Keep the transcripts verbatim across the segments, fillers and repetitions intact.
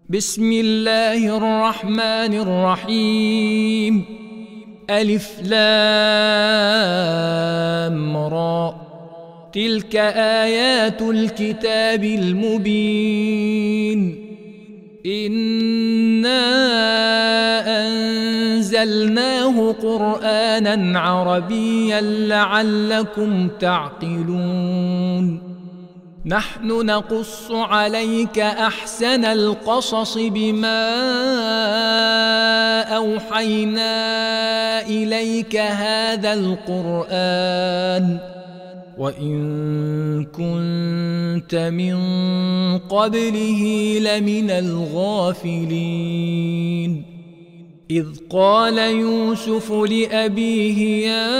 بسم الله الرحمن الرحيم. ألف لام را، تلك آيات الكتاب المبين. إنا أنزلناه قرآنا عربيا لعلكم تعقلون. نحن نقص عليك أحسن القصص بما أوحينا إليك هذا القرآن وإن كنت من قبله لمن الغافلين. إذ قال يوسف لأبيه يا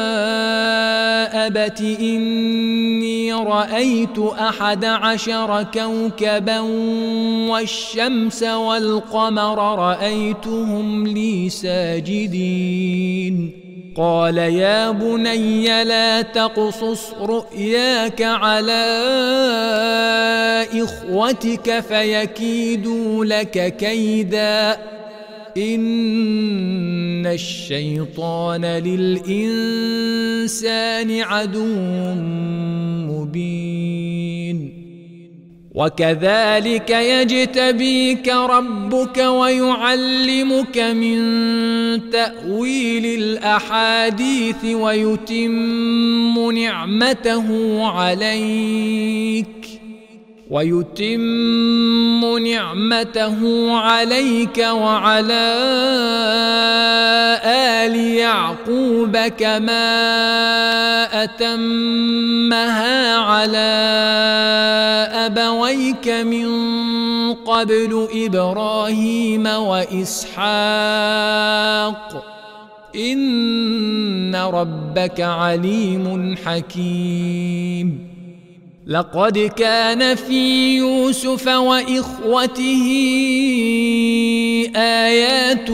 أبت إني رأيت أحد عشر كوكبا والشمس والقمر رأيتهم لي ساجدين. قال يا بني لا تقصص رؤياك على إخوتك فيكيدوا لك كيدا إن الشيطان للإنسان عدو مبين. وكذلك يجتبيك ربك ويعلمك من تأويل الأحاديث ويتم نعمته عليك ويتم نعمته عليك وعلى آل يعقوب كما أتمها على أبويك من قبل إبراهيم وإسحاق إن ربك عليم حكيم. لقد كان في يوسف وإخوته آيات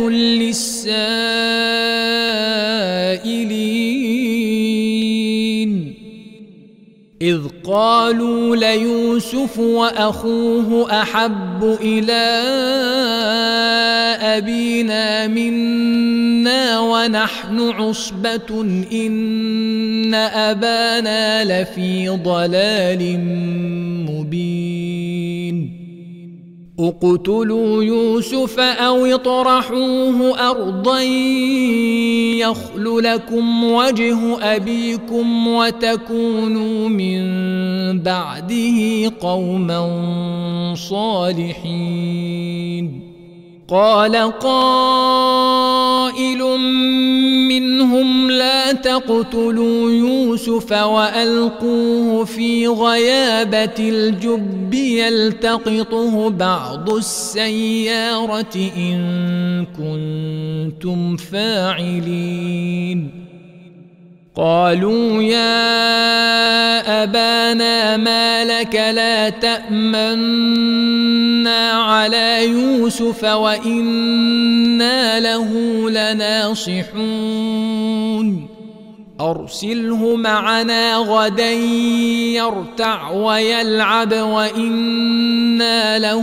للسائلين إذ قالوا ليوسف وأخوه أحب إلى أبينا منا ونحن عصبة إن أبانا لفي ضلال مبين. اقتلوا يوسف أو اطرحوه أرضا يخل لكم وجه أبيكم وتكونوا من بعده قوما صالحين. قال قائل منهم لا تقتلوا يوسف وألقوه في غيابة الجب يلتقطه بعض السيارة إن كنتم فاعلين. قالوا يا أبانا ما لك لا تأمنا على يوسف وإنا له لناصحون أرسله معنا غدا يرتع ويلعب وإنا له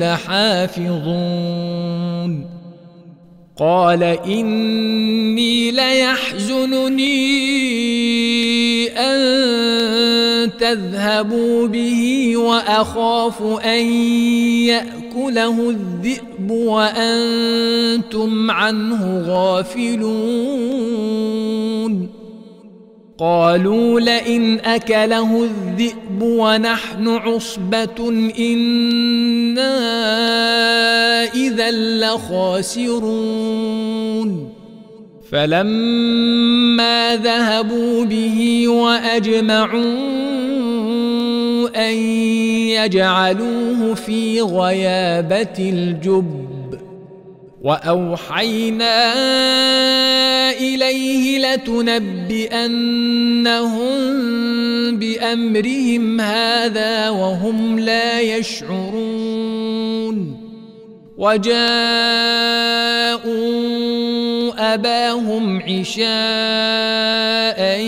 لحافظون. قال إني ليحزنني أن تذهبوا به وأخاف أن يأكله الذئب وأنتم عنه غافلون. قالوا لئن أكله الذئب ونحن عصبة إنا إذا لخاسرون. فلما ذهبوا به وأجمعوا أن يجعلوه في غيابة الجب وأوحينا إليه لتنبئنهم بأمرهم هذا وهم لا يشعرون. وجاءوا أباهم عشاء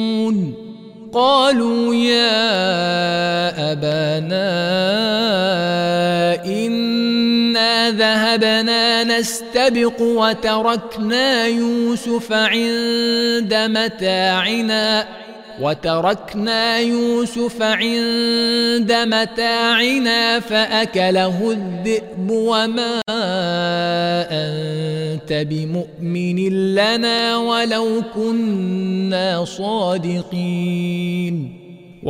يبكون قالوا يا أبانا إنا ذهبنا نستبق وتركنا يوسف عند متاعنا وتركنا يوسف عند متاعنا فأكله الذئب وما أنت بمؤمن لنا ولو كنا صادقين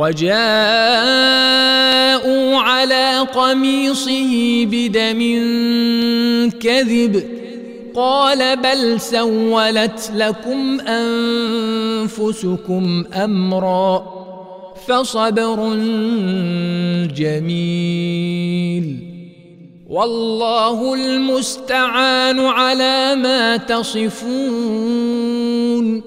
وجاءوا على قميصه بدم كذب قال بل سولت لكم أنفسكم أمرا فصبر جميل والله المستعان على ما تصفون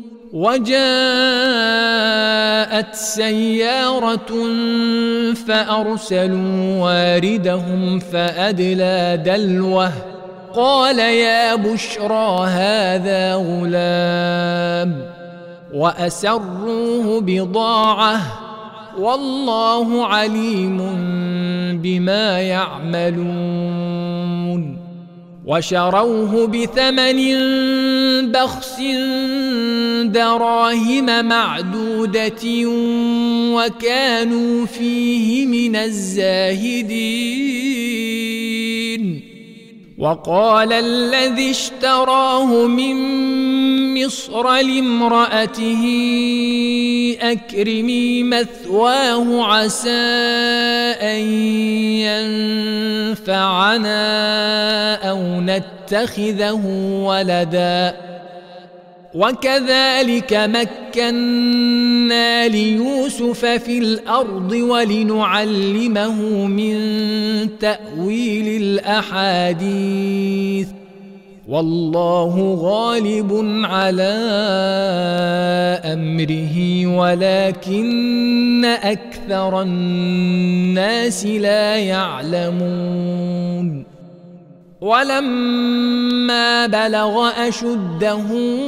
وجاءت سيارة فأرسلوا واردهم فأدلى دلوه قال يا بشرى هذا غلام وأسروه بضاعة والله عليم بما يعملون وشروه بثمن بخس دراهم معدودة وكانوا فيه من الزاهدين وقال الذي اشتراه من مصر لامرأته أكرمي مثواه عسى أن ينفعنا أو نتخذه ولدا وكذلك مكنا ليوسف في الأرض ولنعلمه من تأويل الأحاديث والله غالب على أمره ولكن أكثر الناس لا يعلمون ولما بلغ أشده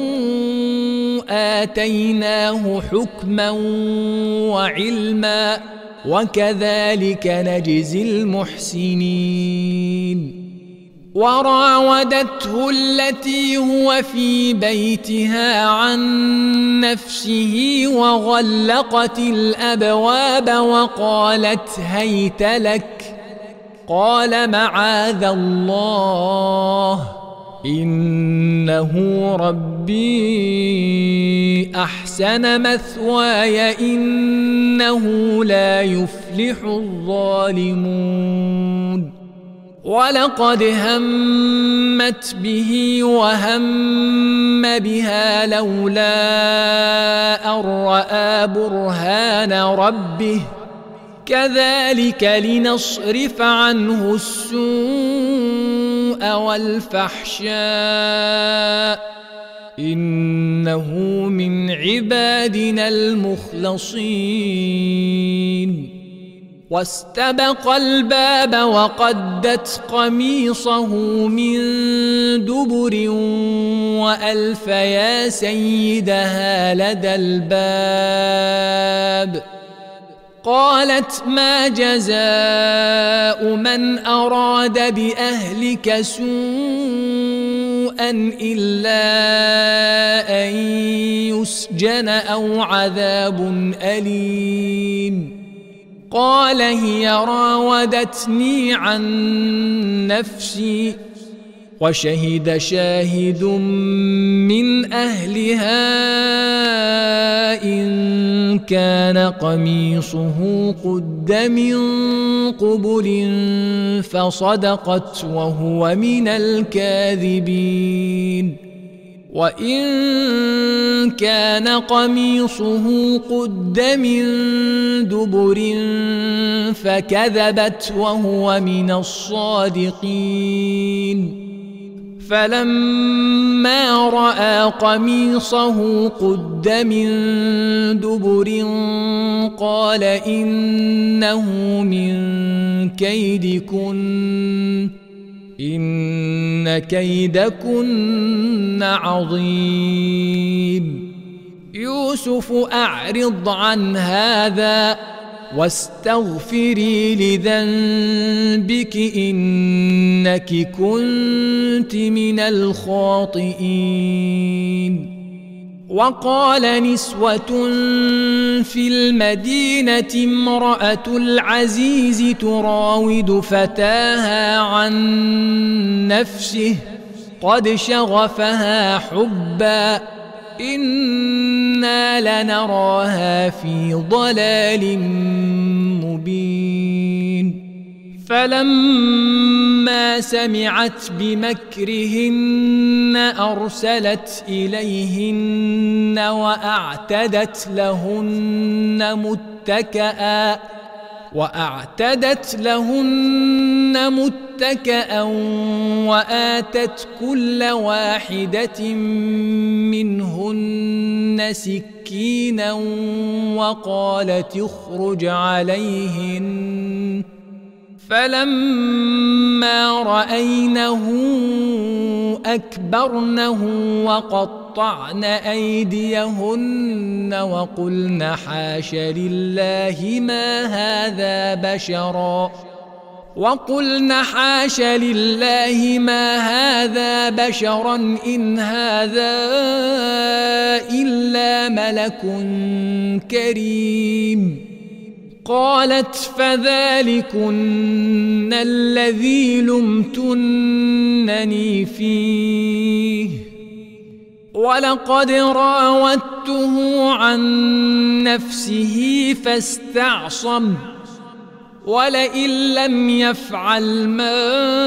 آتيناه حكما وعلما وكذلك نجزي المحسنين وراودته التي هو في بيتها عن نفسه وغلقت الأبواب وقالت هيت لك قال معاذ الله إنه ربي أحسن مثواي إنه لا يفلح الظالمون ولقد همت به وهم بها لولا أن رأى برهان ربه كذلك لنصرف عنه السوء والفحشاء إنه من عبادنا المخلصين واستبق الباب وقدت قميصه من دبر وألف يا سيدها لدى الباب قالت ما جزاء من أراد بأهلك سوءا إلا أن يسجن أو عذاب أليم قال هي راودتني عن نفسي وشهد شاهد من أهلها إن كان قميصه قد من قبل فصدقت وهو من الكاذبين وإن كان قميصه قد من دبر فكذبت وهو من الصادقين فلما رأى قميصه قد من دبر قال إنه من كيدكن إن كيدكن عظيم يوسف أعرض عن هذا واستغفري لذنبك إنك كنت من الخاطئين. وقال نسوة في المدينة امرأة العزيز تراود فتاها عن نفسه قد شغفها حبا إنا لنراها في ضلال مبين. فلما سمعت بمكرهن أرسلت إليهن وأعتدت لهن متكئا وأعتدت لهن متكئا وآتت كل واحدة منهن سكينا وقالت اخرج عليهن. فلما رأينه أكبرنه وقطعن أيديهن وقلن حاش لله ما هذا بشرا وقلن حاش لله ما هذا بشرا إن هذا إلا ملك كريم. قالت فذلكن الذي لمتنني فيه ولقد راودته عن نفسه فاستعصم ولئن لم يفعل ما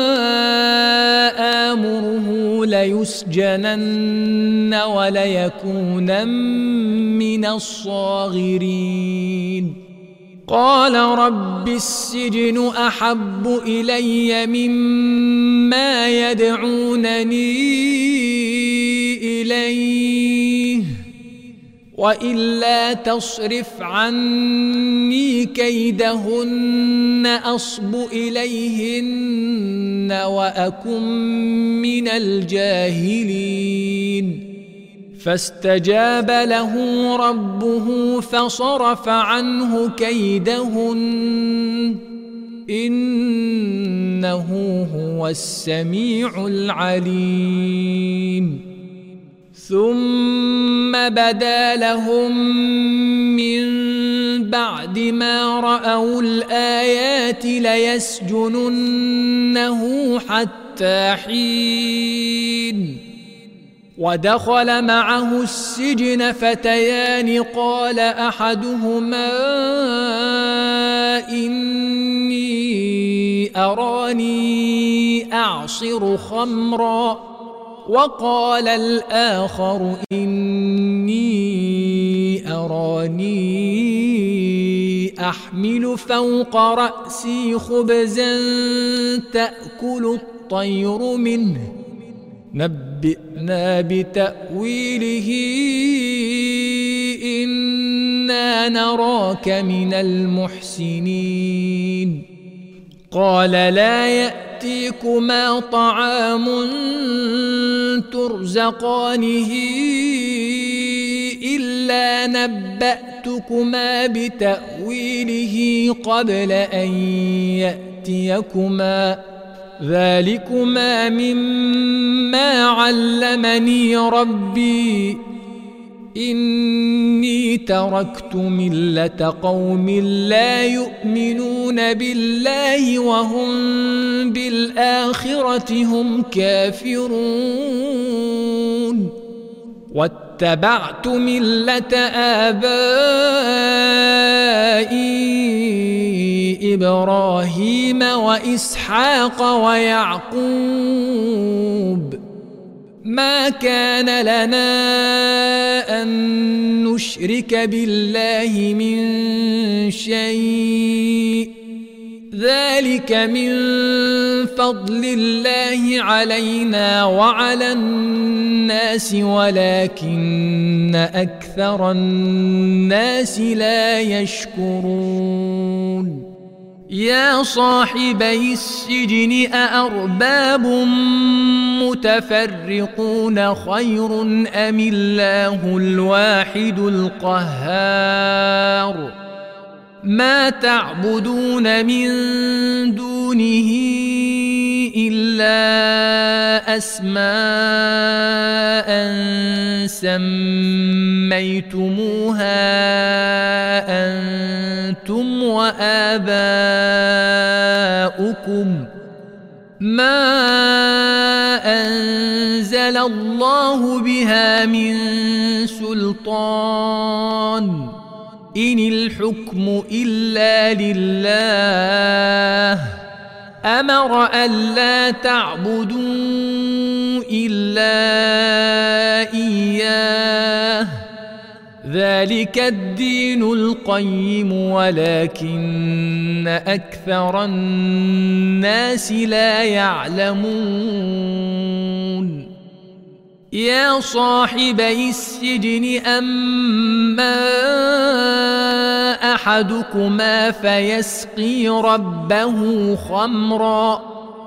آمره ليسجنن وليكونن من الصاغرين. قال رب السجن أحب إلي مما يدعونني إليه وإلا تصرف عني كيدهن أصب إليهن وأكن من الجاهلين. فاستجاب له ربه فصرف عنه كيدهن إنه هو السميع العليم. ثم بدا لهم من بعد ما رأوا الآيات ليسجننه حتى حين. ودخل معه السجن فتيان قال أحدهما إني أراني أعصر خمرا وقال الآخر إني أراني أحمل فوق رأسي خبزا تأكل الطير منه نبئنا بتأويله إنا نراك من المحسنين. قال لا يأتيكما طعام ترزقانه إلا نبأتكما بتأويله قبل أن يأتيكما ذلكما مما علمني ربي إني تركت ملة قوم لا يؤمنون بالله وهم بالآخرة هم كافرون واتبعت ملة آبائي إبراهيم وإسحاق ويعقوب ما كان لنا أن نشرك بالله من شيء ذلك من فضل الله علينا وعلى الناس ولكن أكثر الناس لا يشكرون. يا صاحبي السجن أأرباب متفرقون خير أم الله الواحد القهار ما تعبدون من دونه إلا أسماء سميتموها أنتم وآباؤكم ما أنزل الله بها من سلطان إن الحكم إلا لله أمر ألا تعبدوا إلا إياه ذلك الدين القيم ولكن أكثر الناس لا يعلمون يا صاحبي السجن أما أحدكما فيسقي ربه خمرا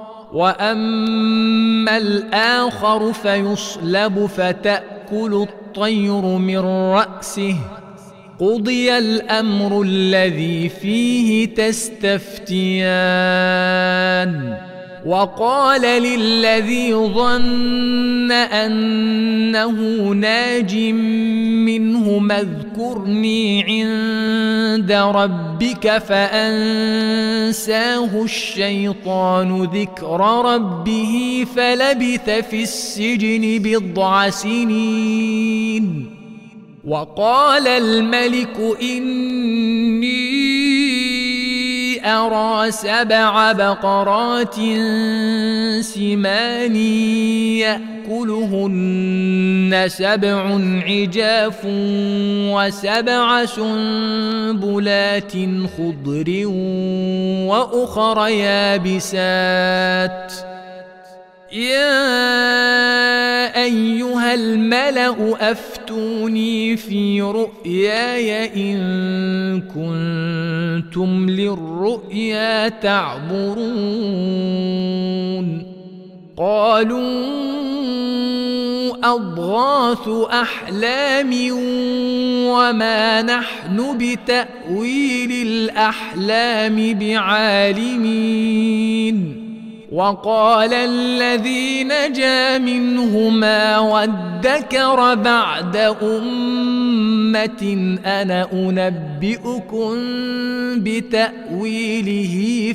وأما الآخر فيصلب فتأكل الطير من رأسه قضي الأمر الذي فيه تستفتيان وقال للذي ظن أنه ناج منهما اذكرني عند ربك فأنساه الشيطان ذكر ربه فلبث في السجن بضع سنين وقال الملك إني أرى سبع بقرات سمان يأكلهن سبع عجاف وسبع سنبلات خضر وأخر يابسات يا أيها الملأ أفتوني في رؤياي إن كنتم للرؤيا تعبرون قالوا أضغاث أحلام وما نحن بتأويل الأحلام بعالمين وقال الذي نجا منهما وادكر بعد أمة أنا أنبئكم بتأويله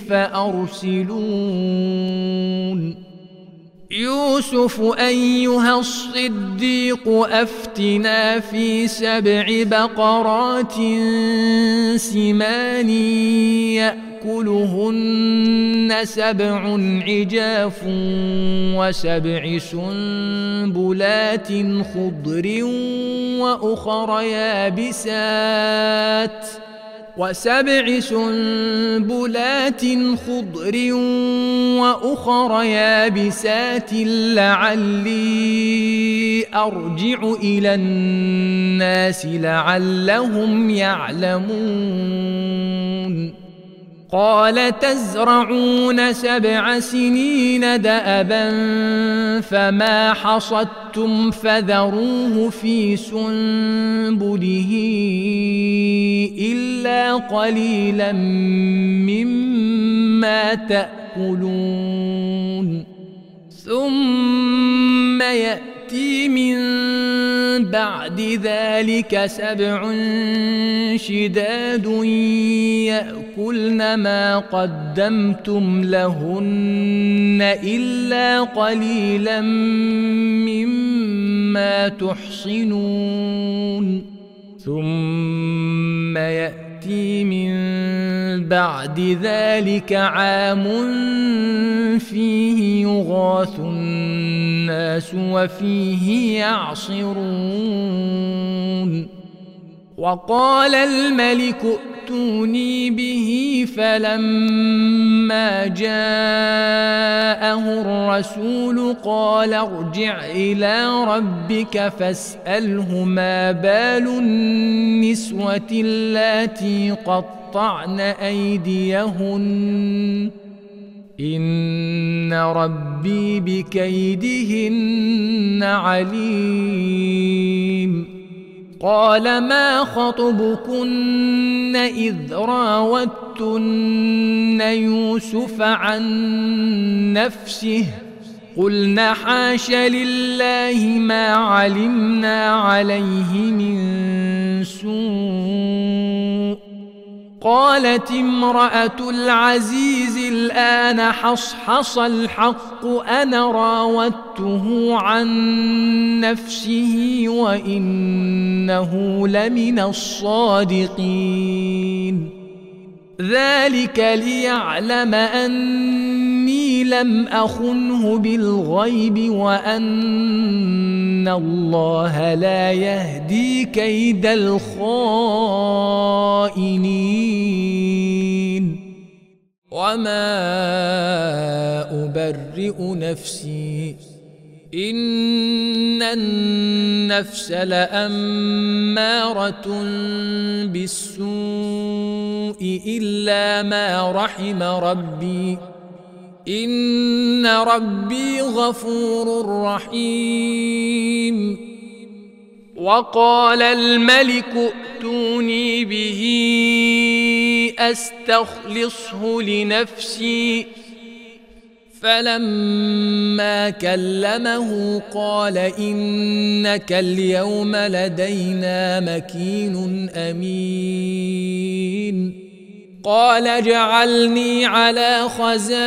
فأرسلون يوسف أيها الصديق أفتنا في سبع بقرات سمان يأكلهن سبع عجاف وسبع سنبلات خضر وأخر يابسات وسبع سنبلات خضر وأخر يابسات لعلي أرجع إلى الناس لعلهم يعلمون قال تزرعون سبع سنين دأبا فما حصدتم فذروه في سنبله إلا قليلا مما تأكلون ثم يأتي من بعد ذلك سبع شداد يأكلن ما قدمتم لهن إلا قليلا مما تحصنون ثم يأتي من بعد ذلك عام فيه يغاث الناس وفيه يعصرون وقال الملك ائتوني به فلما جاءه الرسول قال ارجع إلى ربك فاسأله ما بال النسوة اللاتي قطعن أيديهن إن ربي بكيدهن عليم قال ما خطبكن إذ راوتن يوسف عن نفسه قلنا حاش لله ما علمنا عليه من سوء قالت امرأة العزيز الآن حصحص الحق أنا راودته عن نفسه وإنه لمن الصادقين ذلك ليعلم أني لم أخنه بالغيب وأن الله لا يهدي كيد الخائنين وما أبرئ نفسي إن النفس لأمارة بالسوء إلا ما رحم ربي إن ربي غفور رحيم وقال الملك ائتوني به أستخلصه لنفسي فلما كلمه قال إنك اليوم لدينا مكين أمين قال اجعلني على خزائن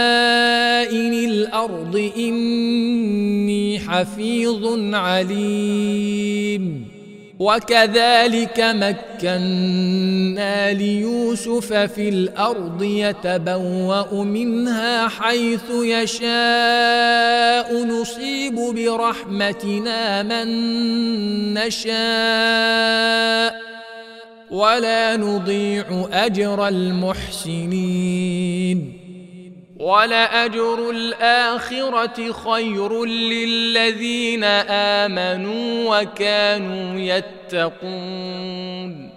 الأرض إني حفيظ عليم وكذلك مكنا ليوسف في الأرض يتبوأ منها حيث يشاء نصيب برحمتنا من نشاء ولا نضيع أجر المحسنين ولأجر الآخرة خير للذين آمنوا وكانوا يتقون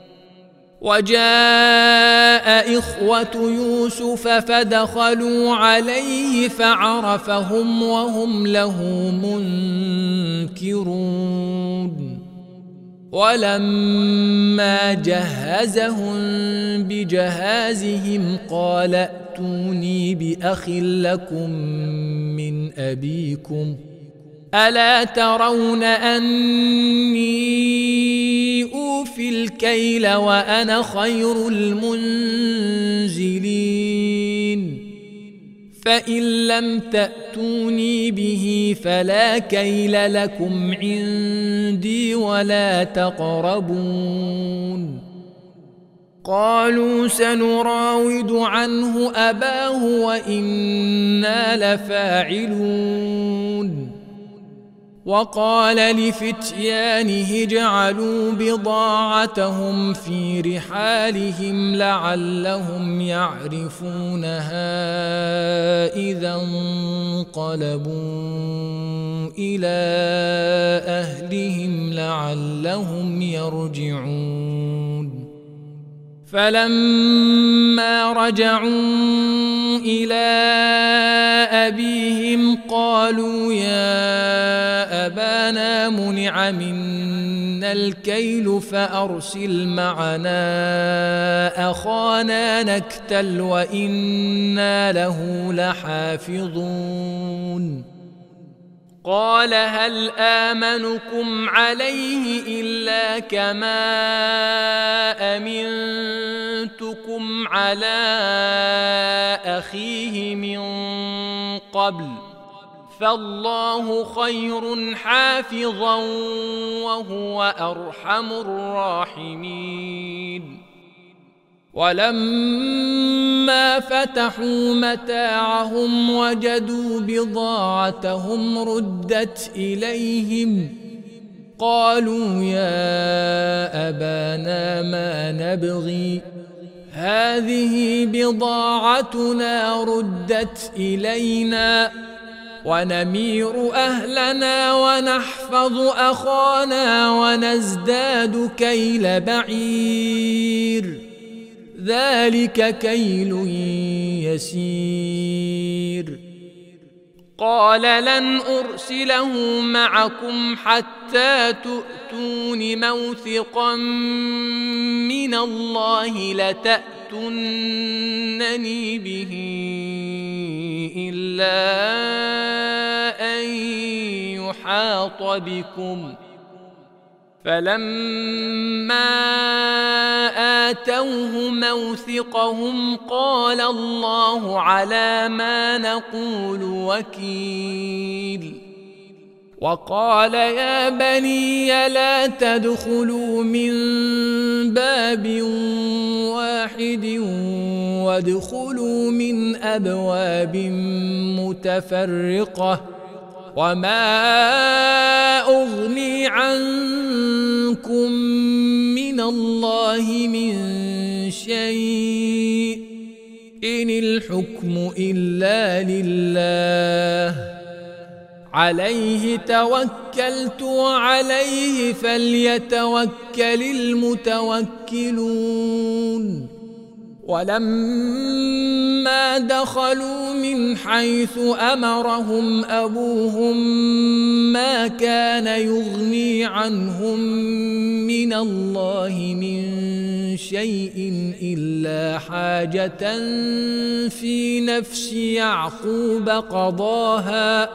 وجاء إخوة يوسف فدخلوا عليه فعرفهم وهم له منكرون ولما جهزهم بجهازهم قال ائتوني بأخ لكم من أبيكم ألا ترون أني أوفي الكيل وأنا خير المنزلين فإن لم تأتوني به فلا كيل لكم عندي ولا تقربون قالوا سنراود عنه أباه وإنا لفاعلون وقال لفتيانه اجعلوا بضاعتهم في رحالهم لعلهم يعرفونها إذا انقلبوا إلى أهلهم لعلهم يرجعون فلما رجعوا إلى أبيهم قالوا يا أبانا منع منا الكيل فأرسل معنا أخانا نكتل وإنا له لحافظون قال هل آمنكم عليه إلا كما أمنتكم على أخيه من قبل فالله خير حافظا وهو أرحم الراحمين ولما فتحوا متاعهم وجدوا بضاعتهم ردت إليهم قالوا يا أبانا ما نبغي هذه بضاعتنا ردت إلينا ونمير أهلنا ونحفظ أخانا ونزداد كيل بعير ذلك كيل يسير قال لن أرسله معكم حتى تؤتون موثقا من الله لتأتونني به إلا أن يحاط بكم. فلما آتوه موثقهم قال الله على ما نقول وكيل. وقال يا بني لا تدخلوا من باب واحد وادخلوا من أبواب متفرقة وما أغني عنكم من الله من شيء إن الحكم إلا لله عليه توكلت وعليه فليتوكل المتوكلون. ولما دخلوا من حيث أمرهم أبوهم ما كان يغني عنهم من الله من شيء إلا حاجة في نفس يعقوب قضاها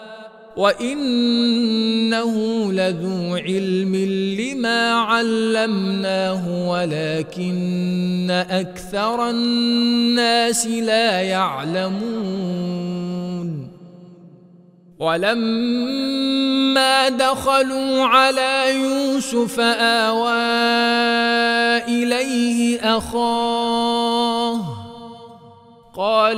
وإنه لذو علم لما علمناه ولكن أكثر الناس لا يعلمون. ولما دخلوا على يوسف آوى إليه أخاه قال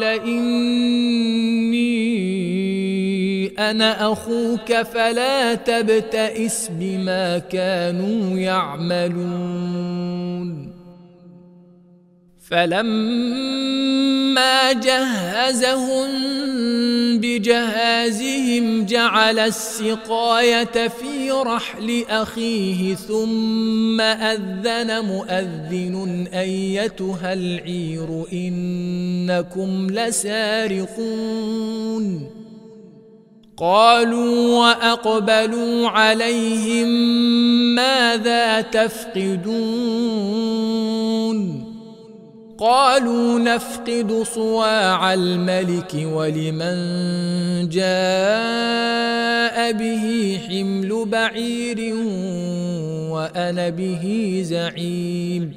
إني أنا أخوك فلا تبتئس بما كانوا يعملون. فلما جهزهم بجهازهم جعل السقاية في رحل أخيه ثم أذن مؤذن أيتها العير إنكم لسارقون. قالوا وأقبلوا عليهم ماذا تفقدون قالوا نفقد صواع الملك ولمن جاء به حمل بعير وأنا به زعيم.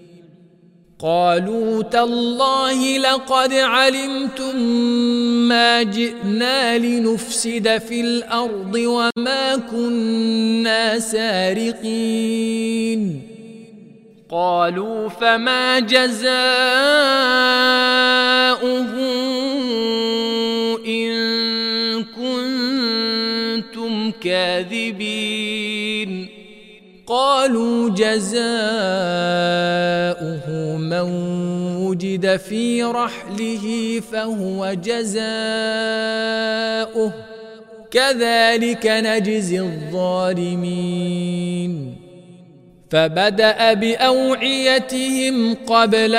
قالوا تالله لقد علمتم ما جئنا لنفسد في الأرض وما كنا سارقين. قالوا فما جزاؤه إن كنتم كاذبين. قالوا جزاؤه من وجد في رحله فهو جزاؤه كذلك نجزي الظالمين. فبدأ بأوعيتهم قبل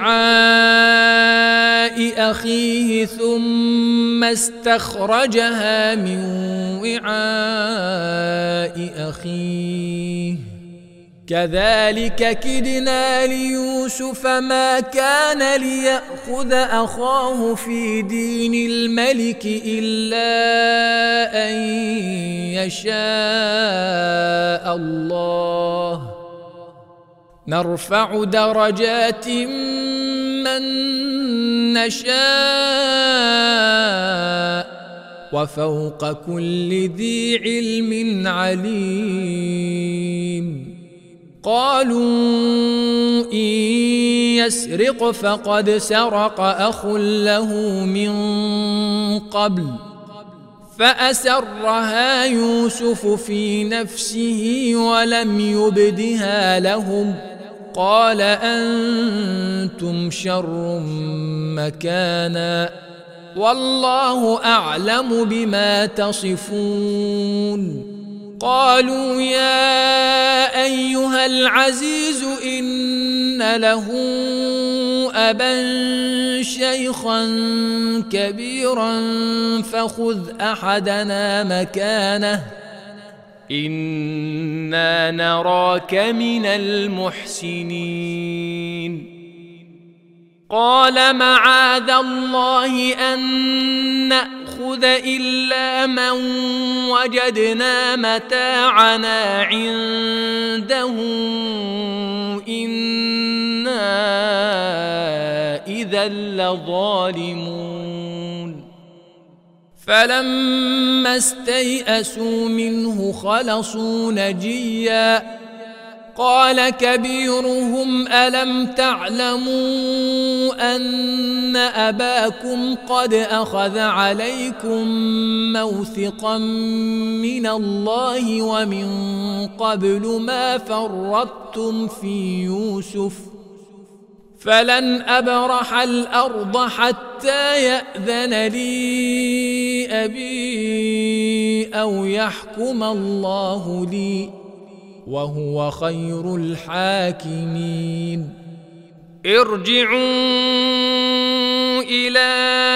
وعاء أخيه ثم استخرجها من وعاء أخيه كذلك كدنا ليوسف ما كان ليأخذ أخاه في دين الملك إلا أن يشاء الله نرفع درجات من نشاء وفوق كل ذي علم عليم. قالوا إن يسرق فقد سرق أخ له من قبل فأسرها يوسف في نفسه ولم يبدها لهم قال أنتم شر مكانا والله أعلم بما تصفون. قالوا يا أيها العزيز إن له أبا شيخا كبيرا فخذ أحدنا مكانه إنا نراك من المحسنين. قال معاذ الله أن نأخذ إلا من وجدنا متاعنا عنده إنا إذا لظالمون. فلما استيئسوا منه خلصوا نجيا قال كبيرهم ألم تعلموا أن أباكم قد أخذ عليكم موثقا من الله ومن قبل ما فرطتم في يوسف فلن أبرح الأرض حتى يأذن لي أبي أو يحكم الله لي وهو خير الحاكمين. ارجعوا إلى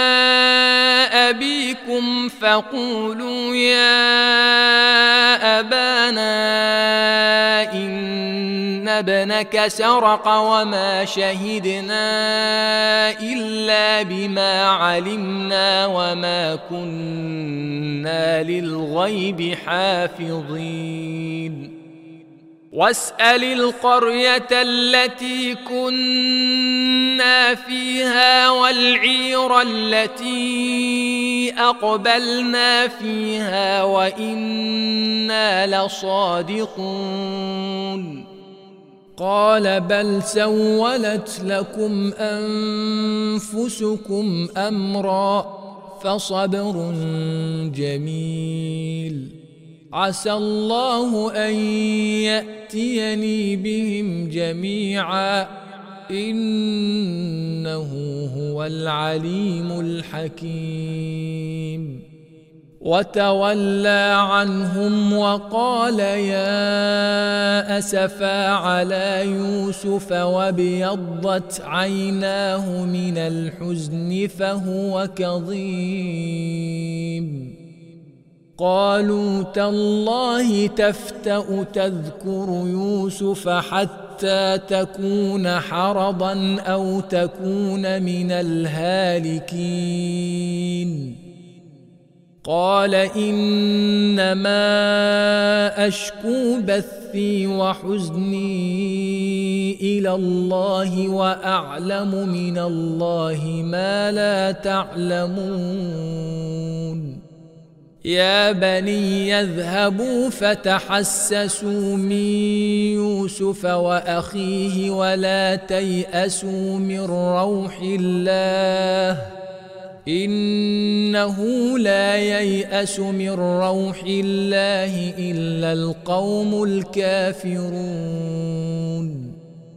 أبيكم فقولوا يا أبانا إن ابنك سرق وما شهدنا إلا بما علمنا وما كنا للغيب حافظين. واسأل القرية التي كنا فيها والعير التي أقبلنا فيها وإنا لصادقون. قال بل سولت لكم أنفسكم أمرا فصبر جميل عسى الله أن يأتيني بهم جميعا إنه هو العليم الحكيم. وتولى عنهم وقال يا أسفا على يوسف وابيضت عيناه من الحزن فهو كظيم. قالوا تالله تفتأ تذكر يوسف حتى تكون حرضا أو تكون من الهالكين. قال إنما أشكو بثي وحزني إلى الله وأعلم من الله ما لا تعلمون. يا بني يذهبوا فتحسسوا من يوسف وأخيه ولا تيأسوا من روح الله إنه لا ييأس من روح الله إلا القوم الكافرون.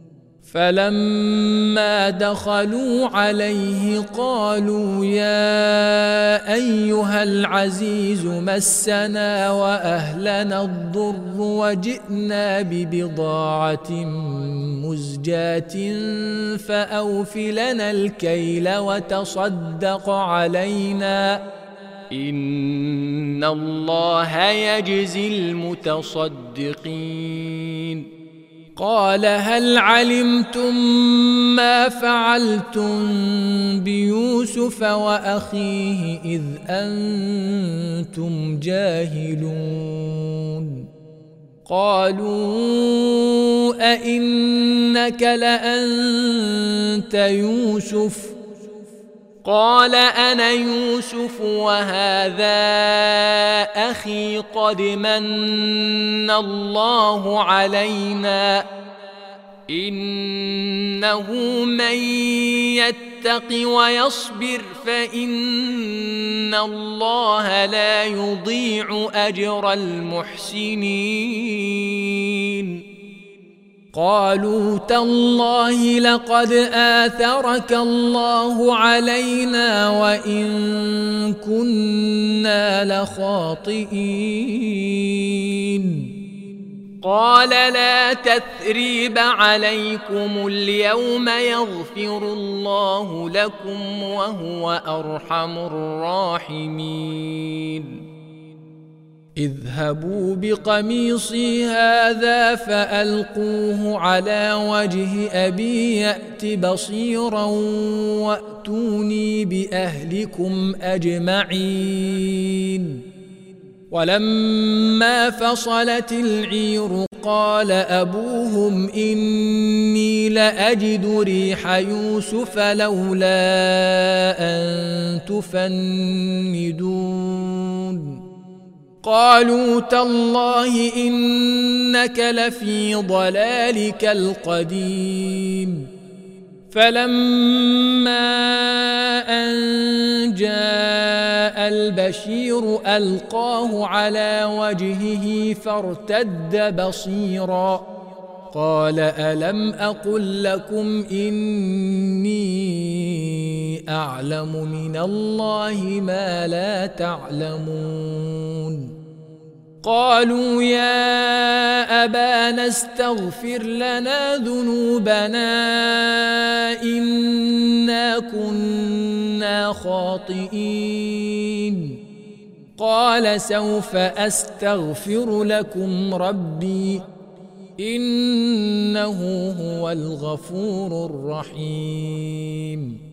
فلما دخلوا عليه قالوا يا أيها العزيز مسنا وأهلنا الضر وجئنا ببضاعة مزجاة فأوف لنا الكيل وتصدق علينا إن الله يجزي المتصدقين. قال هل علمتم ما فعلتم بيوسف وأخيه إذ أنتم جاهلون؟ قالوا أئنك لأنت يوسف؟ قال أنا يوسف وهذا أخي قد من الله علينا إنه من يتق ويصبر فإن الله لا يضيع أجر المحسنين. قالوا تالله لقد آثرك الله علينا وإن كنا لخاطئين. قال لا تثريب عليكم اليوم يغفر الله لكم وهو أرحم الراحمين اذهبوا بقميصي هذا فألقوه على وجه أبي يأت بصيرا وأتوني بأهلكم أجمعين ولما فصلت العير قال أبوهم إني لأجد ريح يوسف لولا أن تفندون قالوا تالله إنك لفي ضلالك القديم فلما أن جاء البشير ألقاه على وجهه فارتد بصيرا قال ألم أقل لكم إني أعلم من الله ما لا تعلمون قالوا يا أبانا استغفر لنا ذنوبنا إنا كنا خاطئين قال سوف أستغفر لكم ربي إنه هو الغفور الرحيم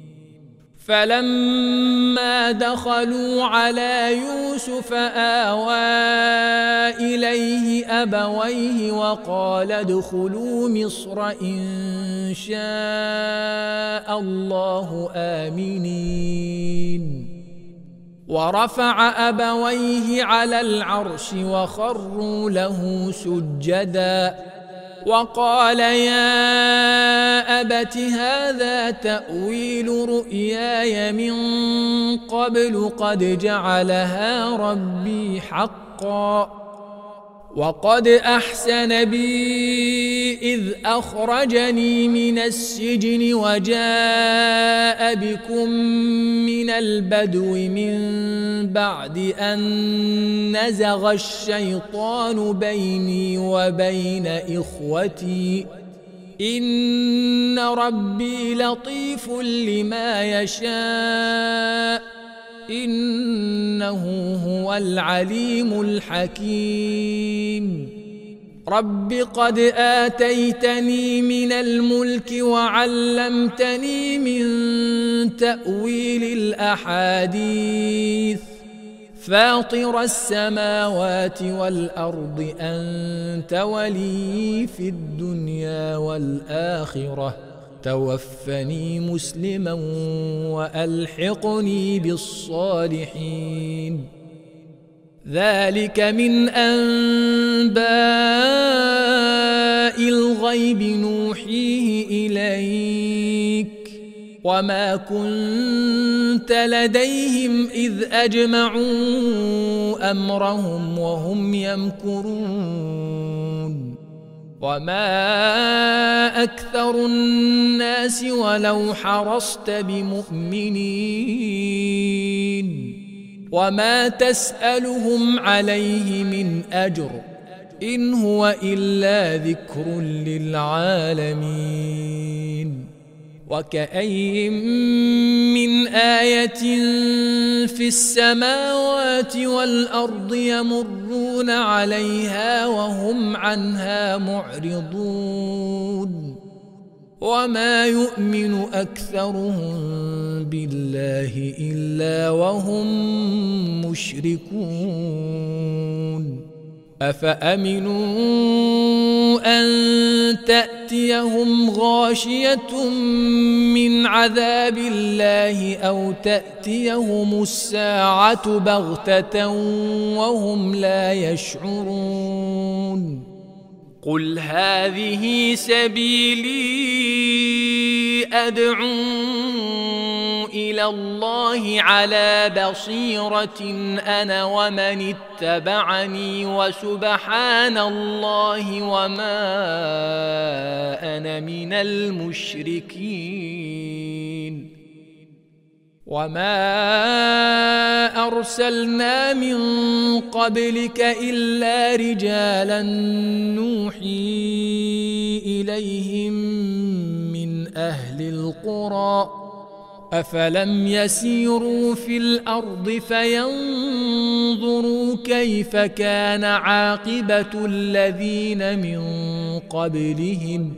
فلما دخلوا على يوسف آوى إليه أبويه وقال ادخلوا مصر إن شاء الله آمنين ورفع أبويه على العرش وخروا له سجدا وقال يا أبت هذا تأويل رؤياي من قبل قد جعلها ربي حقا وقد أحسن بي إذ أخرجني من السجن وجاء بكم من البدو من بعد أن نزغ الشيطان بيني وبين إخوتي إن ربي لطيف لما يشاء إنه هو العليم الحكيم رب قد آتيتني من الملك وعلمتني من تأويل الأحاديث فاطر السماوات والأرض أنت ولي في الدنيا والآخرة توفني مسلما وألحقني بالصالحين ذلك من أنباء الغيب نوحيه إليك وما كنت لديهم إذ أجمعوا أمرهم وهم يمكرون وما أكثر الناس ولو حرصت بمؤمنين وما تسألهم عليه من أجر إن هو إلا ذكر للعالمين وكأي من آية في السماوات والأرض يمرون عليها وهم عنها معرضون وما يؤمن أكثرهم بالله إلا وهم مشركون أفأمنوا أن تأتيهم غاشية من عذاب الله أو تأتيهم الساعة بغتة وهم لا يشعرون قل هذه سبيلي أدعو إلى الله على بصيرة أنا ومن اتبعني وسبحان الله وما أنا من المشركين وما أرسلنا من قبلك إلا رجالا نوحي إليهم من أهل القرى أفلم يسيروا في الأرض فينظروا كيف كان عاقبة الذين من قبلهم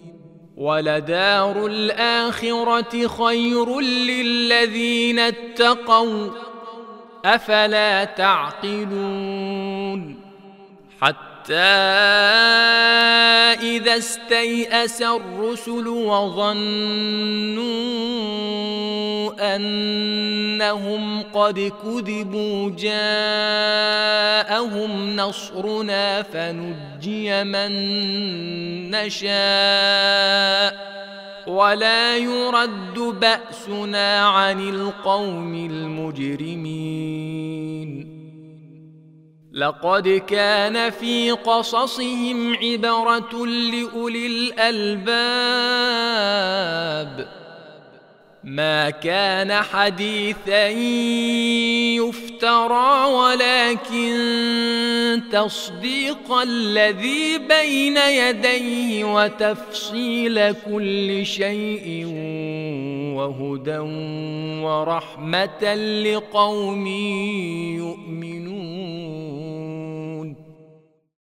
ولدار الآخرة خير للذين اتقوا أفلا تعقلون حتى إذا استيأس الرسل وظنوا أنهم قد كذبوا جاءهم نصرنا فنجي من نشاء ولا يرد بأسنا عن القوم المجرمين لقد كان في قصصهم عبرة لأولي الألباب ما كان حديثا يفترى ولكن تصديق الذي بين يديه وتفصيل كل شيء وهدى ورحمة لقوم يؤمنون